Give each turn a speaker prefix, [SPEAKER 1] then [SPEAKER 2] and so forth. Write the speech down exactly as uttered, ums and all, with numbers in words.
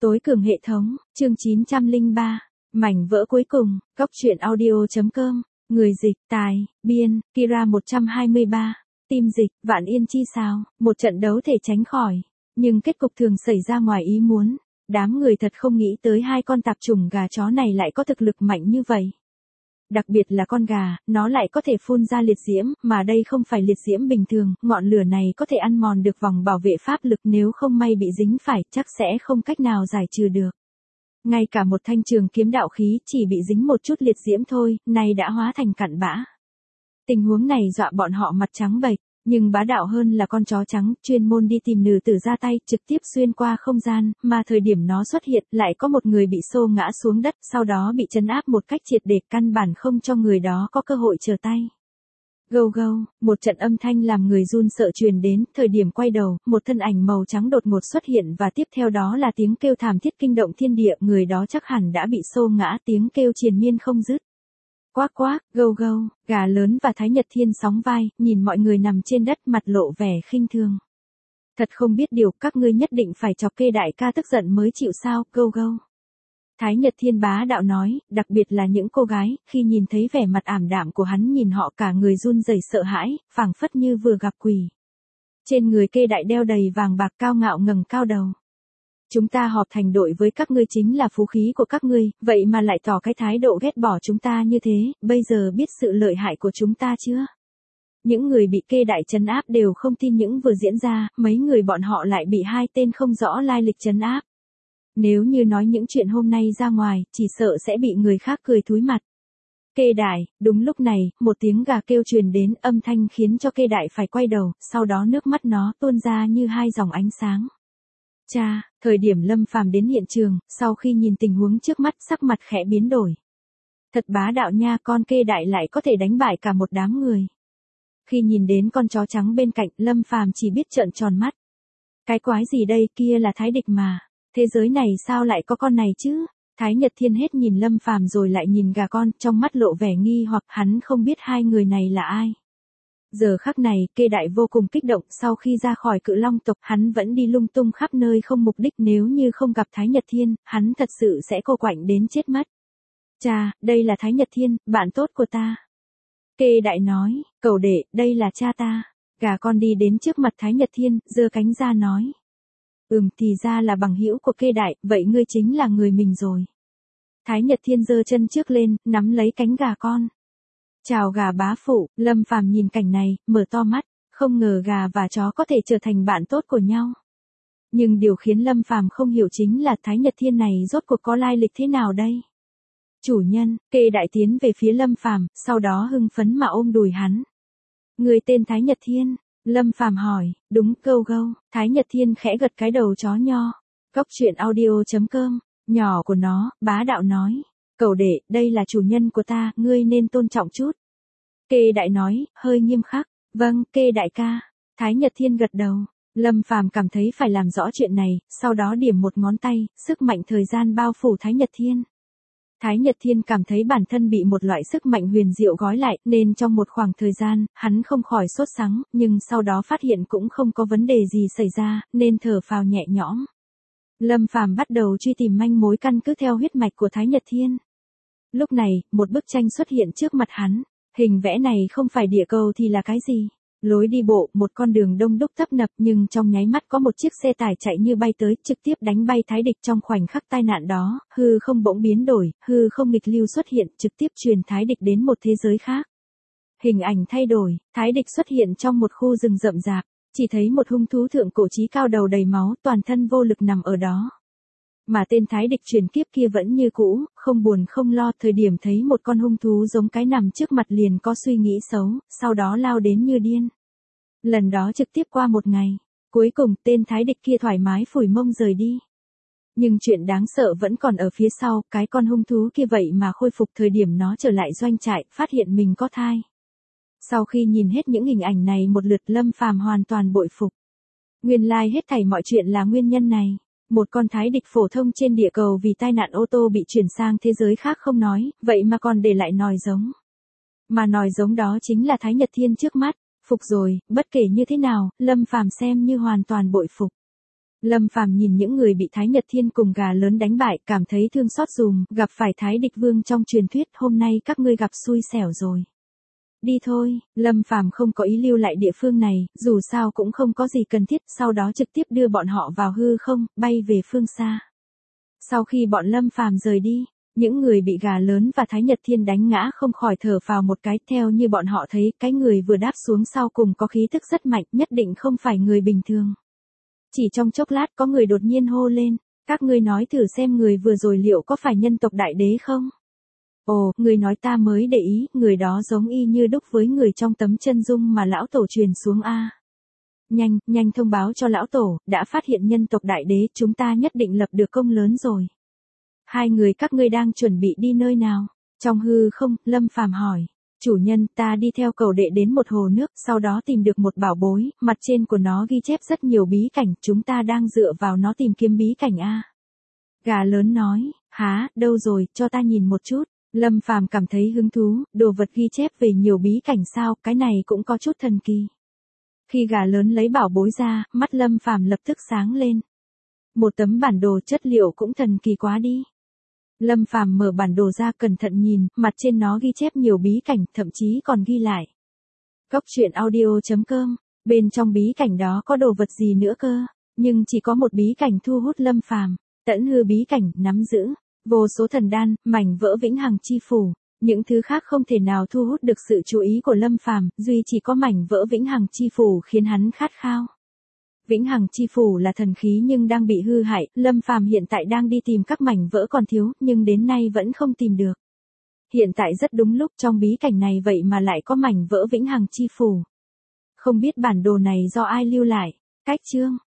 [SPEAKER 1] Tối cường hệ thống, chương chín trăm lẻ ba, mảnh vỡ cuối cùng, góc truyện audio.com, người dịch, tài, biên, Kira một trăm hai mươi ba, tim dịch, vạn yên chi sao, một trận đấu thể tránh khỏi, nhưng kết cục thường xảy ra ngoài ý muốn, đám người thật không nghĩ tới hai con tạp chủng gà chó này lại có thực lực mạnh như vậy. Đặc biệt là con gà, nó lại có thể phun ra liệt diễm, mà đây không phải liệt diễm bình thường, ngọn lửa này có thể ăn mòn được vòng bảo vệ pháp lực, nếu không may bị dính phải, chắc sẽ không cách nào giải trừ được. Ngay cả một thanh trường kiếm đạo khí chỉ bị dính một chút liệt diễm thôi, nay đã hóa thành cặn bã. Tình huống này dọa bọn họ mặt trắng bệch, nhưng bá đạo hơn là con chó trắng chuyên môn đi tìm nữ tử ra tay, trực tiếp xuyên qua không gian, mà thời điểm nó xuất hiện lại có một người bị xô ngã xuống đất, sau đó bị trấn áp một cách triệt để, căn bản không cho người đó có cơ hội trở tay. Gâu gâu, một trận âm thanh làm người run sợ truyền đến, thời điểm quay đầu, một thân ảnh màu trắng đột ngột xuất hiện và tiếp theo đó là tiếng kêu thảm thiết kinh động thiên địa, người đó chắc hẳn đã bị xô ngã, tiếng kêu triền miên không dứt. Quác quác, gâu gâu, gà lớn và Thái Nhật Thiên sóng vai, nhìn mọi người nằm trên đất mặt lộ vẻ khinh thường. Thật không biết điều, các ngươi nhất định phải chọc Kê đại ca tức giận mới chịu sao, gâu gâu. Thái Nhật Thiên bá đạo nói, đặc biệt là những cô gái, khi nhìn thấy vẻ mặt ảm đạm của hắn nhìn họ cả người run rẩy sợ hãi, phảng phất như vừa gặp quỷ. Trên người Kê đại đeo đầy vàng bạc, cao ngạo ngẩng cao đầu. Chúng ta họp thành đội với các ngươi chính là phú khí của các ngươi, vậy mà lại tỏ cái thái độ ghét bỏ chúng ta như thế, bây giờ biết sự lợi hại của chúng ta chưa? Những người bị Kê đại trấn áp đều không tin những vừa diễn ra, mấy người bọn họ lại bị hai tên không rõ lai lịch trấn áp. Nếu như nói những chuyện hôm nay ra ngoài, chỉ sợ sẽ bị người khác cười thúi mặt. Kê đại, đúng lúc này, một tiếng gà kêu truyền đến, âm thanh khiến cho Kê đại phải quay đầu, sau đó nước mắt nó tuôn ra như hai dòng ánh sáng. Cha, thời điểm Lâm Phàm đến hiện trường, sau khi nhìn tình huống trước mắt, sắc mặt khẽ biến đổi. Thật bá đạo nha, con Kê đại lại có thể đánh bại cả một đám người. Khi nhìn đến con chó trắng bên cạnh, Lâm Phàm chỉ biết trợn tròn mắt. Cái quái gì đây, kia là Thái địch mà. Thế giới này sao lại có con này chứ? Thái Nhật Thiên hết nhìn Lâm Phàm rồi lại nhìn gà con, trong mắt lộ vẻ nghi hoặc, hắn không biết hai người này là ai. Giờ khắc này, Kê đại vô cùng kích động, sau khi ra khỏi Cự Long tộc, hắn vẫn đi lung tung khắp nơi không mục đích, nếu như không gặp Thái Nhật Thiên, hắn thật sự sẽ cô quạnh đến chết mất. Cha, đây là Thái Nhật Thiên, bạn tốt của ta. Kê đại nói, cẩu đệ, đây là cha ta. Gà con đi đến trước mặt Thái Nhật Thiên, giơ cánh ra nói. Ừm, thì ra là bằng hữu của Kê đại, vậy ngươi chính là người mình rồi. Thái Nhật Thiên giơ chân trước lên, nắm lấy cánh gà con. Chào gà bá phụ, Lâm Phàm nhìn cảnh này, mở to mắt, không ngờ gà và chó có thể trở thành bạn tốt của nhau. Nhưng điều khiến Lâm Phàm không hiểu chính là Thái Nhật Thiên này rốt cuộc có lai lịch thế nào đây? Chủ nhân, Kê đại tiến về phía Lâm Phàm, sau đó hưng phấn mà ôm đùi hắn. Người tên Thái Nhật Thiên? Lâm Phàm hỏi, đúng, gâu gâu. Thái Nhật Thiên khẽ gật cái đầu chó nho. Góc truyện audio.com, nhỏ của nó, bá đạo nói. Cẩu đệ, đây là chủ nhân của ta, ngươi nên tôn trọng chút. Kê đại nói, hơi nghiêm khắc. Vâng, Kê đại ca. Thái Nhật Thiên gật đầu. Lâm Phàm cảm thấy phải làm rõ chuyện này, sau đó điểm một ngón tay, sức mạnh thời gian bao phủ Thái Nhật Thiên. Thái Nhật Thiên cảm thấy bản thân bị một loại sức mạnh huyền diệu gói lại, nên trong một khoảng thời gian, hắn không khỏi sốt sắng, nhưng sau đó phát hiện cũng không có vấn đề gì xảy ra, nên thở phào nhẹ nhõm. Lâm Phàm bắt đầu truy tìm manh mối căn cứ theo huyết mạch của Thái Nhật Thiên. Lúc này, một bức tranh xuất hiện trước mặt hắn. Hình vẽ này không phải địa cầu thì là cái gì? Lối đi bộ, một con đường đông đúc tấp nập, nhưng trong nháy mắt có một chiếc xe tải chạy như bay tới, trực tiếp đánh bay Thái địch. Trong khoảnh khắc tai nạn đó, hư không bỗng biến đổi, hư không nghịch lưu xuất hiện, trực tiếp truyền Thái địch đến một thế giới khác. Hình ảnh thay đổi, Thái địch xuất hiện trong một khu rừng rậm rạp, chỉ thấy một hung thú thượng cổ chí cao đầu đầy máu, toàn thân vô lực nằm ở đó. Mà tên Thái địch truyền kiếp kia vẫn như cũ, không buồn không lo, thời điểm thấy một con hung thú giống cái nằm trước mặt liền có suy nghĩ xấu, sau đó lao đến như điên. Lần đó trực tiếp qua một ngày, cuối cùng tên Thái địch kia thoải mái phủi mông rời đi. Nhưng chuyện đáng sợ vẫn còn ở phía sau, cái con hung thú kia vậy mà khôi phục, thời điểm nó trở lại doanh trại, phát hiện mình có thai. Sau khi nhìn hết những hình ảnh này một lượt, Lâm Phàm hoàn toàn bội phục. Nguyên lai hết thảy mọi chuyện là nguyên nhân này. Một con Thái địch phổ thông trên địa cầu vì tai nạn ô tô bị chuyển sang thế giới khác không nói, vậy mà còn để lại nòi giống. Mà nòi giống đó chính là Thái Nhật Thiên trước mắt. Phục rồi, bất kể như thế nào, Lâm Phàm xem như hoàn toàn bội phục. Lâm Phàm nhìn những người bị Thái Nhật Thiên cùng gà lớn đánh bại, cảm thấy thương xót dùm, gặp phải Thái Địch Vương trong truyền thuyết, hôm nay các ngươi gặp xui xẻo rồi. Đi thôi, Lâm Phàm không có ý lưu lại địa phương này, dù sao cũng không có gì cần thiết, sau đó trực tiếp đưa bọn họ vào hư không, bay về phương xa. Sau khi bọn Lâm Phàm rời đi, những người bị gà lớn và Thái Nhật Thiên đánh ngã không khỏi thở phào một cái, theo như bọn họ thấy, cái người vừa đáp xuống sau cùng có khí tức rất mạnh, nhất định không phải người bình thường. Chỉ trong chốc lát có người đột nhiên hô lên, các ngươi nói thử xem người vừa rồi liệu có phải nhân tộc đại đế không? Ồ, người nói ta mới để ý, người đó giống y như đúc với người trong tấm chân dung mà lão tổ truyền xuống a. Nhanh, nhanh thông báo cho lão tổ, đã phát hiện nhân tộc đại đế, chúng ta nhất định lập được công lớn rồi. Hai người các ngươi đang chuẩn bị đi nơi nào? Trong hư không, Lâm Phàm hỏi. Chủ nhân, ta đi theo cầu đệ đến một hồ nước, sau đó tìm được một bảo bối, mặt trên của nó ghi chép rất nhiều bí cảnh, chúng ta đang dựa vào nó tìm kiếm bí cảnh a. Gà lớn nói, há, đâu rồi, cho ta nhìn một chút. Lâm Phàm cảm thấy hứng thú, đồ vật ghi chép về nhiều bí cảnh sao, cái này cũng có chút thần kỳ. Khi gà lớn lấy bảo bối ra, mắt Lâm Phàm lập tức sáng lên. Một tấm bản đồ chất liệu cũng thần kỳ quá đi. Lâm Phàm mở bản đồ ra cẩn thận nhìn, mặt trên nó ghi chép nhiều bí cảnh, thậm chí còn ghi lại. Cốc truyện audio chấm com, bên trong bí cảnh đó có đồ vật gì nữa cơ, nhưng chỉ có một bí cảnh thu hút Lâm Phàm, Tẫn Hư bí cảnh, nắm giữ vô số thần đan, mảnh vỡ vĩnh hằng chi phủ, những thứ khác không thể nào thu hút được sự chú ý của Lâm Phàm, duy chỉ có mảnh vỡ vĩnh hằng chi phủ khiến hắn khát khao. Vĩnh hằng chi phủ là thần khí nhưng đang bị hư hại, Lâm Phàm hiện tại đang đi tìm các mảnh vỡ còn thiếu, nhưng đến nay vẫn không tìm được. Hiện tại rất đúng lúc, trong bí cảnh này vậy mà lại có mảnh vỡ vĩnh hằng chi phủ. Không biết bản đồ này do ai lưu lại. Cách chương